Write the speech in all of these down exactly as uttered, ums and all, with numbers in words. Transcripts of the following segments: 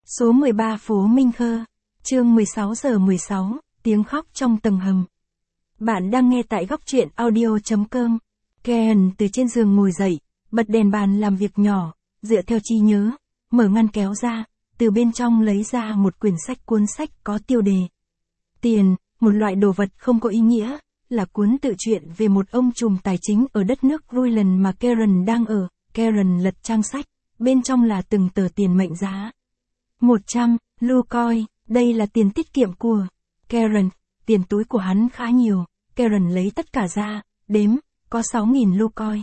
Số mười ba phố Minh Khơ, chương mười sáu giờ mười sáu, tiếng khóc trong tầng hầm. Bạn đang nghe tại góc truyện audio chấm com. Karen từ trên giường ngồi dậy, bật đèn bàn làm việc nhỏ, dựa theo trí nhớ, mở ngăn kéo ra, từ bên trong lấy ra một quyển sách cuốn sách có tiêu đề. Tiền, một loại đồ vật không có ý nghĩa, là cuốn tự truyện về một ông trùm tài chính ở đất nước Greenland mà Karen đang ở. Karen lật trang sách, bên trong là từng tờ tiền mệnh giá. một trăm, Lucoin, đây là tiền tiết kiệm của Karen, tiền túi của hắn khá nhiều, Karen lấy tất cả ra, đếm, có sáu nghìn Lucoin.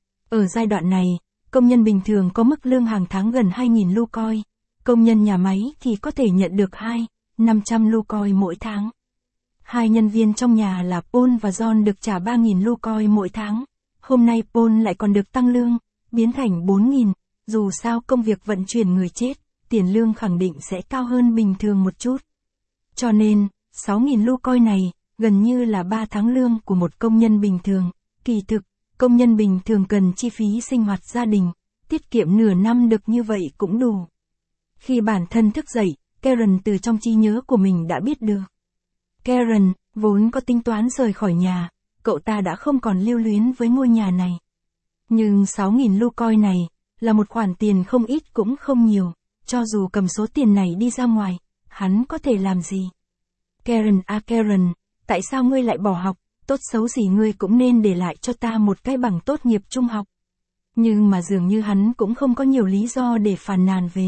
Ở giai đoạn này, công nhân bình thường có mức lương hàng tháng gần hai nghìn Lucoin, công nhân nhà máy thì có thể nhận được hai, năm trăm Lucoin mỗi tháng. Hai nhân viên trong nhà là Paul và John được trả ba nghìn Lucoin mỗi tháng, hôm nay Paul lại còn được tăng lương, biến thành bốn nghìn, dù sao công việc vận chuyển người chết, tiền lương khẳng định sẽ cao hơn bình thường một chút. Cho nên, sáu nghìn Lucoin này, gần như là ba tháng lương của một công nhân bình thường. Kỳ thực, công nhân bình thường cần chi phí sinh hoạt gia đình, tiết kiệm nửa năm được như vậy cũng đủ. Khi bản thân thức dậy, Karen từ trong trí nhớ của mình đã biết được. Karen, vốn có tính toán rời khỏi nhà, cậu ta đã không còn lưu luyến với ngôi nhà này. Nhưng sáu nghìn Lucoin này, là một khoản tiền không ít cũng không nhiều. Cho dù cầm số tiền này đi ra ngoài, hắn có thể làm gì? Karen à Karen, tại sao ngươi lại bỏ học, tốt xấu gì ngươi cũng nên để lại cho ta một cái bằng tốt nghiệp trung học. Nhưng mà dường như hắn cũng không có nhiều lý do để phàn nàn về.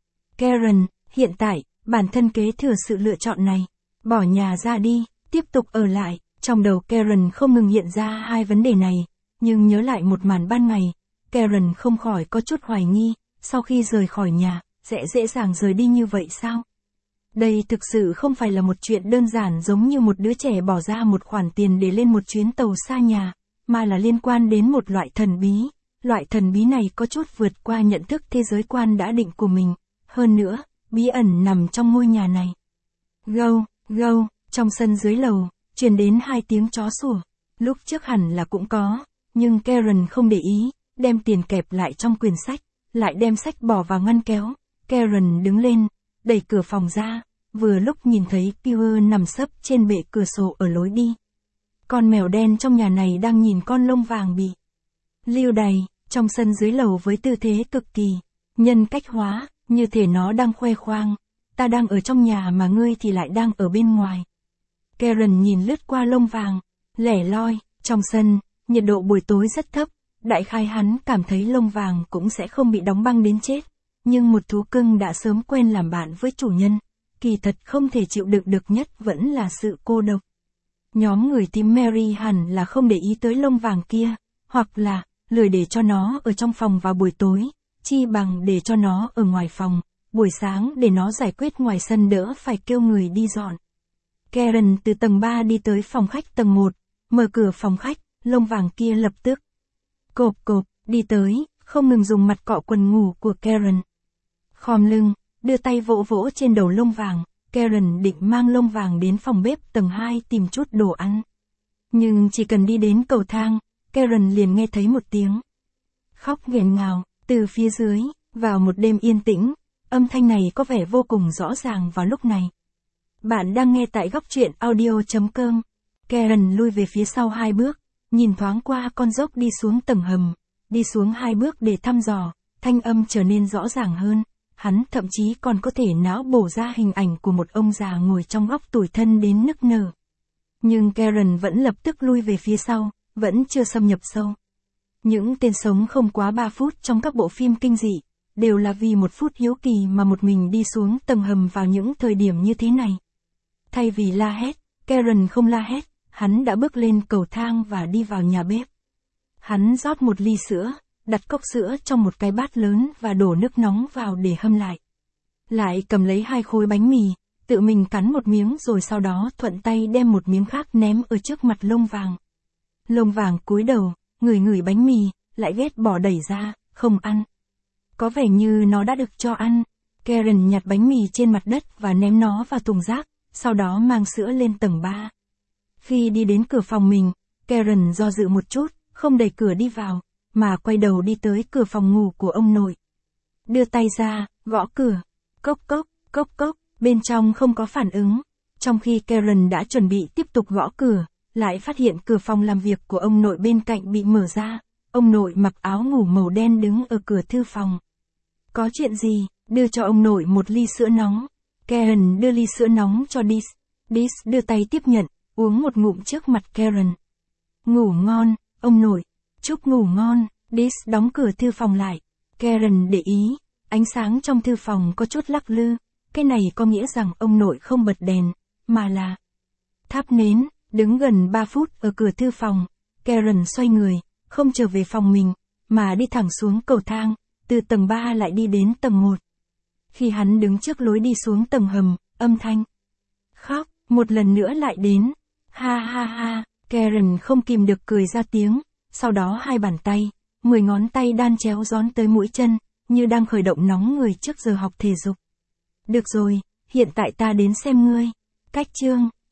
Karen, hiện tại, bản thân kế thừa sự lựa chọn này, bỏ nhà ra đi, tiếp tục ở lại, trong đầu Karen không ngừng hiện ra hai vấn đề này, nhưng nhớ lại một màn ban ngày, Karen không khỏi có chút hoài nghi, sau khi rời khỏi nhà, sẽ dễ dàng rời đi như vậy sao? Đây thực sự không phải là một chuyện đơn giản giống như một đứa trẻ bỏ ra một khoản tiền để lên một chuyến tàu xa nhà, mà là liên quan đến một loại thần bí. Loại thần bí này có chút vượt qua nhận thức thế giới quan đã định của mình. Hơn nữa, bí ẩn nằm trong ngôi nhà này. Gâu, gâu, trong sân dưới lầu, truyền đến hai tiếng chó sủa. Lúc trước hẳn là cũng có, nhưng Karen không để ý, đem tiền kẹp lại trong quyển sách, lại đem sách bỏ vào ngăn kéo. Karen đứng lên, đẩy cửa phòng ra, vừa lúc nhìn thấy Pierre nằm sấp trên bệ cửa sổ ở lối đi. Con mèo đen trong nhà này đang nhìn con lông vàng bị lưu đày, trong sân dưới lầu với tư thế cực kỳ nhân cách hóa, như thể nó đang khoe khoang, ta đang ở trong nhà mà ngươi thì lại đang ở bên ngoài. Karen nhìn lướt qua lông vàng, lẻ loi, trong sân, nhiệt độ buổi tối rất thấp, đại khái hắn cảm thấy lông vàng cũng sẽ không bị đóng băng đến chết. Nhưng một thú cưng đã sớm quen làm bạn với chủ nhân, kỳ thật không thể chịu đựng được nhất vẫn là sự cô độc. Nhóm người team Mary hẳn là không để ý tới lông vàng kia, hoặc là, lười để cho nó ở trong phòng vào buổi tối, chi bằng để cho nó ở ngoài phòng, buổi sáng để nó giải quyết ngoài sân đỡ phải kêu người đi dọn. Karen từ tầng ba đi tới phòng khách tầng một, mở cửa phòng khách, lông vàng kia lập tức cộp cộp, đi tới, không ngừng dùng mặt cọ quần ngủ của Karen. Khom lưng, đưa tay vỗ vỗ trên đầu lông vàng, Karen định mang lông vàng đến phòng bếp tầng hai tìm chút đồ ăn. Nhưng chỉ cần đi đến cầu thang, Karen liền nghe thấy một tiếng khóc nghẹn ngào, từ phía dưới, vào một đêm yên tĩnh, âm thanh này có vẻ vô cùng rõ ràng vào lúc này. Bạn đang nghe tại góc truyện audio chấm com. Karen lui về phía sau hai bước, nhìn thoáng qua con dốc đi xuống tầng hầm, đi xuống hai bước để thăm dò, thanh âm trở nên rõ ràng hơn. Hắn thậm chí còn có thể não bổ ra hình ảnh của một ông già ngồi trong góc tủi thân đến nức nở. Nhưng Karen vẫn lập tức lui về phía sau, vẫn chưa xâm nhập sâu. Những tên sống không quá ba phút trong các bộ phim kinh dị, đều là vì một phút hiếu kỳ mà một mình đi xuống tầng hầm vào những thời điểm như thế này. Thay vì la hét, Karen không la hét, hắn đã bước lên cầu thang và đi vào nhà bếp. Hắn rót một ly sữa, đặt cốc sữa trong một cái bát lớn và đổ nước nóng vào để hâm lại. Lại cầm lấy hai khối bánh mì, tự mình cắn một miếng rồi sau đó thuận tay đem một miếng khác ném ở trước mặt lông vàng. Lông vàng cúi đầu, ngửi ngửi bánh mì, lại ghét bỏ đẩy ra, không ăn. Có vẻ như nó đã được cho ăn. Karen nhặt bánh mì trên mặt đất và ném nó vào thùng rác, sau đó mang sữa lên tầng ba. Khi đi đến cửa phòng mình, Karen do dự một chút, không đẩy cửa đi vào, mà quay đầu đi tới cửa phòng ngủ của ông nội. Đưa tay ra, gõ cửa. Cốc cốc, cốc cốc, bên trong không có phản ứng. Trong khi Karen đã chuẩn bị tiếp tục gõ cửa, lại phát hiện cửa phòng làm việc của ông nội bên cạnh bị mở ra. Ông nội mặc áo ngủ màu đen đứng ở cửa thư phòng. Có chuyện gì? Đưa cho ông nội một ly sữa nóng. Karen đưa ly sữa nóng cho Dis. Dis đưa tay tiếp nhận, uống một ngụm trước mặt Karen. Ngủ ngon, ông nội. Chúc ngủ ngon. Dis đóng cửa thư phòng lại. Karen để ý, ánh sáng trong thư phòng có chút lắc lư. Cái này có nghĩa rằng ông nội không bật đèn, mà là thắp nến. Đứng gần ba phút ở cửa thư phòng, Karen xoay người, không trở về phòng mình, mà đi thẳng xuống cầu thang, từ tầng ba lại đi đến tầng một. Khi hắn đứng trước lối đi xuống tầng hầm, âm thanh khóc, một lần nữa lại đến. Ha ha ha, Karen không kìm được cười ra tiếng, sau đó hai bàn tay, mười ngón tay đan chéo gión tới mũi chân, như đang khởi động nóng người trước giờ học thể dục. Được rồi, hiện tại ta đến xem ngươi. Cách chương